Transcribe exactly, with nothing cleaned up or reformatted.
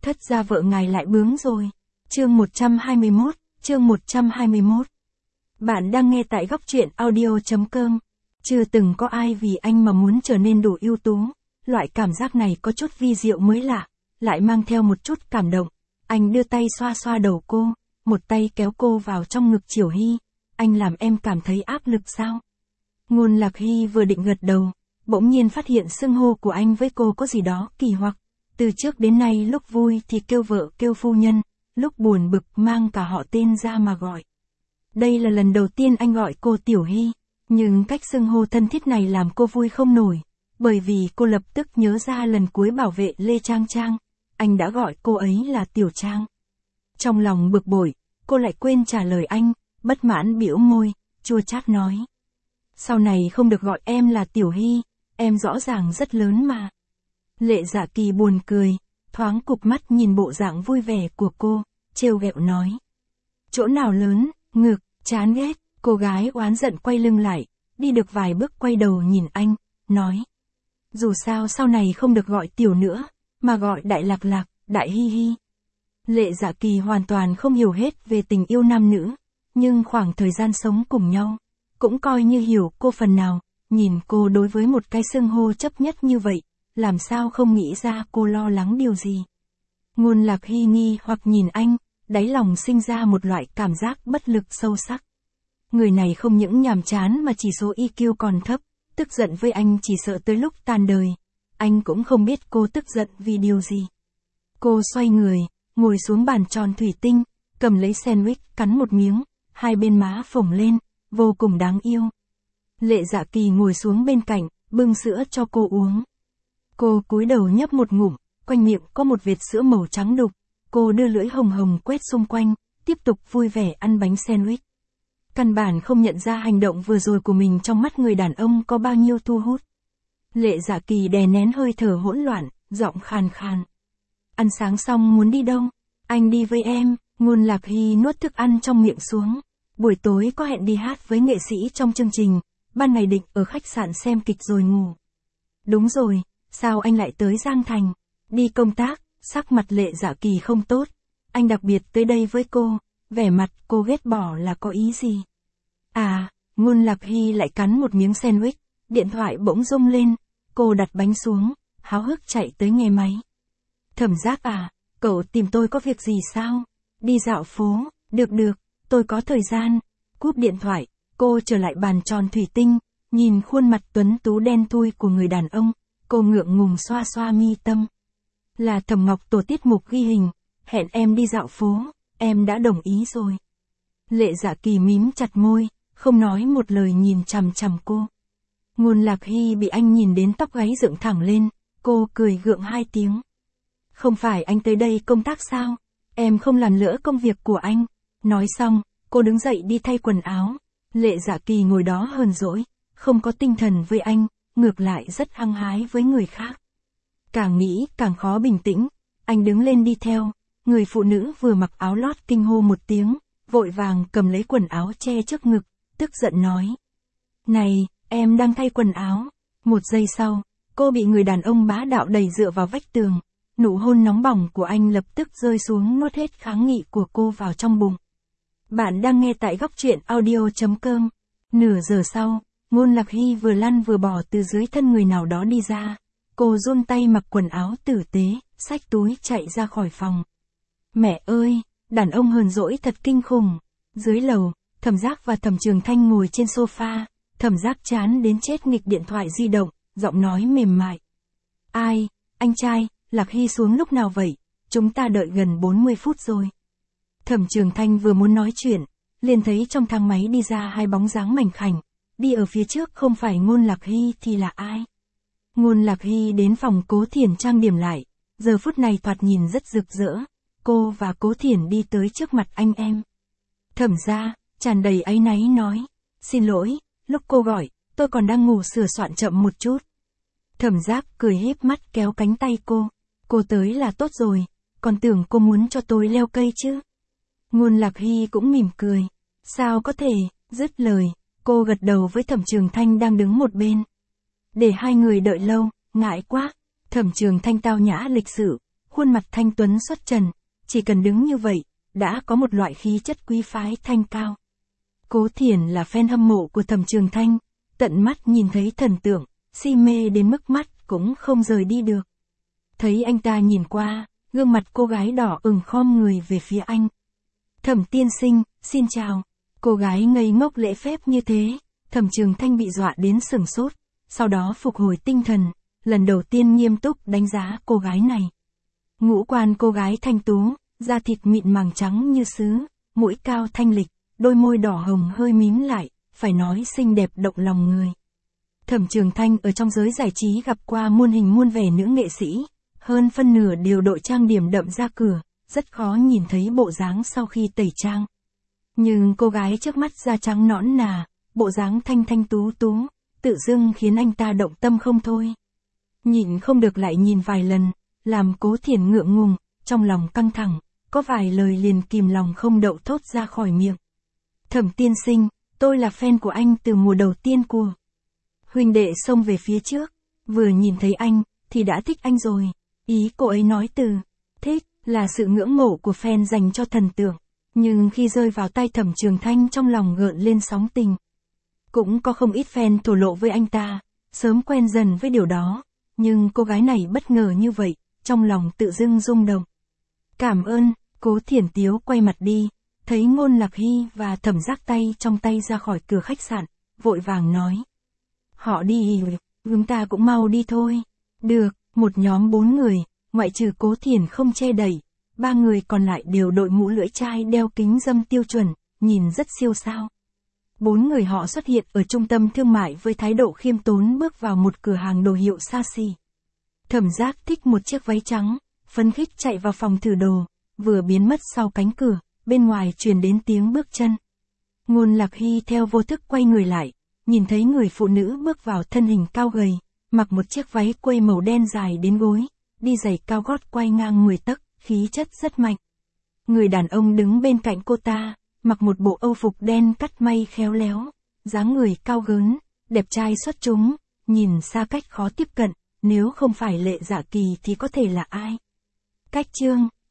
thất gia vợ ngài lại bướng rồi. Chương một trăm hai mươi mốt, chương một trăm hai mươi mốt. Bạn đang nghe tại góc truyện audio chấm com. Chưa từng có ai vì anh mà muốn trở nên đủ ưu tú. Loại cảm giác này có chút vi diệu mới lạ, lại mang theo một chút cảm động. Anh đưa tay xoa xoa đầu cô, một tay kéo cô vào trong ngực Chiểu Hy. Anh làm em cảm thấy áp lực sao? Ngôn Lạc Hy vừa định gật đầu, bỗng nhiên phát hiện xưng hô của anh với cô có gì đó kỳ hoặc. Từ trước đến nay lúc vui thì kêu vợ kêu phu nhân, lúc buồn bực mang cả họ tên ra mà gọi. Đây là lần đầu tiên anh gọi cô Tiểu Hy, nhưng cách xưng hô thân thiết này làm cô vui không nổi, bởi vì cô lập tức nhớ ra lần cuối bảo vệ Lê Trang Trang, anh đã gọi cô ấy là Tiểu Trang. Trong lòng bực bội, cô lại quên trả lời anh, bất mãn bĩu môi, chua chát nói. Sau này không được gọi em là Tiểu Hy, em rõ ràng rất lớn mà. Lệ Dạ Kỳ buồn cười, thoáng cụp mắt nhìn bộ dạng vui vẻ của cô, trêu ghẹo nói. Chỗ nào lớn, ngực, chán ghét, cô gái oán giận quay lưng lại, đi được vài bước quay đầu nhìn anh, nói. Dù sao sau này không được gọi Tiểu nữa, mà gọi Đại Lạc Lạc, Đại Hy Hy. Lệ Dạ Kỳ hoàn toàn không hiểu hết về tình yêu nam nữ, nhưng khoảng thời gian sống cùng nhau, cũng coi như hiểu cô phần nào, nhìn cô đối với một cái xưng hô chấp nhất như vậy, làm sao không nghĩ ra cô lo lắng điều gì. Ngôn Lạc Hy nghi hoặc nhìn anh, đáy lòng sinh ra một loại cảm giác bất lực sâu sắc. Người này không những nhàm chán mà chỉ số i kiu còn thấp, tức giận với anh chỉ sợ tới lúc tàn đời. Anh cũng không biết cô tức giận vì điều gì. Cô xoay người, ngồi xuống bàn tròn thủy tinh, cầm lấy sandwich cắn một miếng, hai bên má phồng lên, vô cùng đáng yêu. Lệ Dạ Kỳ ngồi xuống bên cạnh, bưng sữa cho cô uống. Cô cúi đầu nhấp một ngụm, quanh miệng có một vệt sữa màu trắng đục. Cô đưa lưỡi hồng hồng quét xung quanh, tiếp tục vui vẻ ăn bánh sandwich. Căn bản không nhận ra hành động vừa rồi của mình trong mắt người đàn ông có bao nhiêu thu hút. Lệ Dạ Kỳ đè nén hơi thở hỗn loạn, giọng khàn khàn. Ăn sáng xong muốn đi đâu? Anh đi với em. Ngôn Lạc Hy nuốt thức ăn trong miệng xuống. Buổi tối có hẹn đi hát với nghệ sĩ trong chương trình, ban ngày định ở khách sạn xem kịch rồi ngủ. Đúng rồi, sao anh lại tới Giang Thành? Đi công tác. Sắc mặt Lệ Dạ Kỳ không tốt. Anh đặc biệt tới đây với cô, vẻ mặt cô ghét bỏ là có ý gì? À, Ngôn Lạc Hy lại cắn một miếng sandwich, điện thoại bỗng rung lên, cô đặt bánh xuống, háo hức chạy tới nghe máy. Thẩm Giác à, cậu tìm tôi có việc gì sao? Đi dạo phố, được được, tôi có thời gian. Cúp điện thoại, cô trở lại bàn tròn thủy tinh, nhìn khuôn mặt tuấn tú đen thui của người đàn ông, cô ngượng ngùng xoa xoa mi tâm. Là Thẩm Ngọc tổ tiết mục ghi hình, hẹn em đi dạo phố, em đã đồng ý rồi. Lệ Dạ Kỳ mím chặt môi, không nói một lời nhìn chằm chằm cô. Ngôn Lạc Hy bị anh nhìn đến tóc gáy dựng thẳng lên, cô cười gượng hai tiếng. Không phải anh tới đây công tác sao? Em không làm lỡ công việc của anh. Nói xong, cô đứng dậy đi thay quần áo. Lệ Dạ Kỳ ngồi đó hờn dỗi, không có tinh thần với anh, ngược lại rất hăng hái với người khác. Càng nghĩ càng khó bình tĩnh, anh đứng lên đi theo, người phụ nữ vừa mặc áo lót kinh hô một tiếng, vội vàng cầm lấy quần áo che trước ngực, tức giận nói. Này, em đang thay quần áo. Một giây sau, cô bị người đàn ông bá đạo đẩy dựa vào vách tường, nụ hôn nóng bỏng của anh lập tức rơi xuống nuốt hết kháng nghị của cô vào trong bụng. Bạn đang nghe tại góc truyện audio chấm com. Nửa giờ sau, Ngôn Lạc Hy vừa lăn vừa bò từ dưới thân người nào đó đi ra. Cô run tay mặc quần áo tử tế, xách túi chạy ra khỏi phòng. Mẹ ơi, đàn ông hờn dỗi thật kinh khủng. Dưới lầu, Thẩm Giác và Thẩm Trường Thanh ngồi trên sofa, Thẩm Giác chán đến chết nghịch điện thoại di động, giọng nói mềm mại. Ai, anh trai, Lạc Hy xuống lúc nào vậy? Chúng ta đợi gần bốn mươi phút rồi. Thẩm Trường Thanh vừa muốn nói chuyện, liền thấy trong thang máy đi ra hai bóng dáng mảnh khảnh, đi ở phía trước không phải Ngôn Lạc Hy thì là ai? Ngôn Lạc Hy đến phòng Cố Thiển trang điểm lại, giờ phút này thoạt nhìn rất rực rỡ. Cô và Cố Thiển đi tới trước mặt anh em. Thẩm gia, tràn đầy áy náy nói. Xin lỗi, lúc cô gọi, tôi còn đang ngủ sửa soạn chậm một chút. Thẩm Giác cười híp mắt kéo cánh tay cô. Cô tới là tốt rồi, còn tưởng cô muốn cho tôi leo cây chứ. Ngôn Lạc Hy cũng mỉm cười. Sao có thể, dứt lời, cô gật đầu với Thẩm Trường Thanh đang đứng một bên. Để hai người đợi lâu, ngại quá. Thẩm Trường Thanh tao nhã lịch sự, khuôn mặt thanh tuấn xuất trần, chỉ cần đứng như vậy, đã có một loại khí chất quý phái thanh cao. Cố Thiển là fan hâm mộ của Thẩm Trường Thanh, tận mắt nhìn thấy thần tượng, si mê đến mức mắt cũng không rời đi được. Thấy anh ta nhìn qua, gương mặt cô gái đỏ ửng khom người về phía anh. Thẩm tiên sinh, xin chào. Cô gái ngây ngốc lễ phép như thế, Thẩm Trường Thanh bị dọa đến sửng sốt, sau đó phục hồi tinh thần, lần đầu tiên nghiêm túc đánh giá cô gái này. Ngũ quan cô gái thanh tú, da thịt mịn màng trắng như sứ, mũi cao thanh lịch, đôi môi đỏ hồng hơi mím lại, phải nói xinh đẹp động lòng người. Thẩm Trường Thanh ở trong giới giải trí gặp qua muôn hình muôn vẻ nữ nghệ sĩ, hơn phân nửa đều đội trang điểm đậm ra cửa, rất khó nhìn thấy bộ dáng sau khi tẩy trang. Nhưng cô gái trước mắt da trắng nõn nà, bộ dáng thanh thanh tú tú, tự dưng khiến anh ta động tâm không thôi. Nhịn không được lại nhìn vài lần, làm Cố Thiển ngượng ngùng, trong lòng căng thẳng, có vài lời liền kìm lòng không đậu thốt ra khỏi miệng. Thẩm tiên sinh, tôi là fan của anh từ mùa đầu tiên của. Huynh đệ xông về phía trước, vừa nhìn thấy anh, thì đã thích anh rồi. Ý cô ấy nói từ thích là sự ngưỡng mộ của fan dành cho thần tượng, nhưng khi rơi vào tay Thẩm Trường Thanh trong lòng gợn lên sóng tình. Cũng có không ít fan thổ lộ với anh ta, sớm quen dần với điều đó, nhưng cô gái này bất ngờ như vậy, trong lòng tự dưng rung động. Cảm ơn, Cố Thiển Tiếu quay mặt đi, thấy Ngôn Lạc Hy và Thẩm Giác tay trong tay ra khỏi cửa khách sạn, vội vàng nói. Họ đi, chúng ta cũng mau đi thôi. Được, một nhóm bốn người, ngoại trừ Cố Thiển không che đậy, ba người còn lại đều đội mũ lưỡi chai đeo kính râm tiêu chuẩn, nhìn rất siêu sao. Bốn người họ xuất hiện ở trung tâm thương mại với thái độ khiêm tốn bước vào một cửa hàng đồ hiệu xa xỉ. Thẩm Giác thích một chiếc váy trắng, phấn khích chạy vào phòng thử đồ, vừa biến mất sau cánh cửa, bên ngoài truyền đến tiếng bước chân. Ngôn Lạc Hy theo vô thức quay người lại, nhìn thấy người phụ nữ bước vào thân hình cao gầy, mặc một chiếc váy quây màu đen dài đến gối, đi giày cao gót quay ngang mười tấc, khí chất rất mạnh. Người đàn ông đứng bên cạnh cô ta, mặc một bộ âu phục đen cắt may khéo léo, dáng người cao gớn, đẹp trai xuất chúng, nhìn xa cách khó tiếp cận, nếu không phải Lệ Dạ Kỳ thì có thể là ai. Cách chương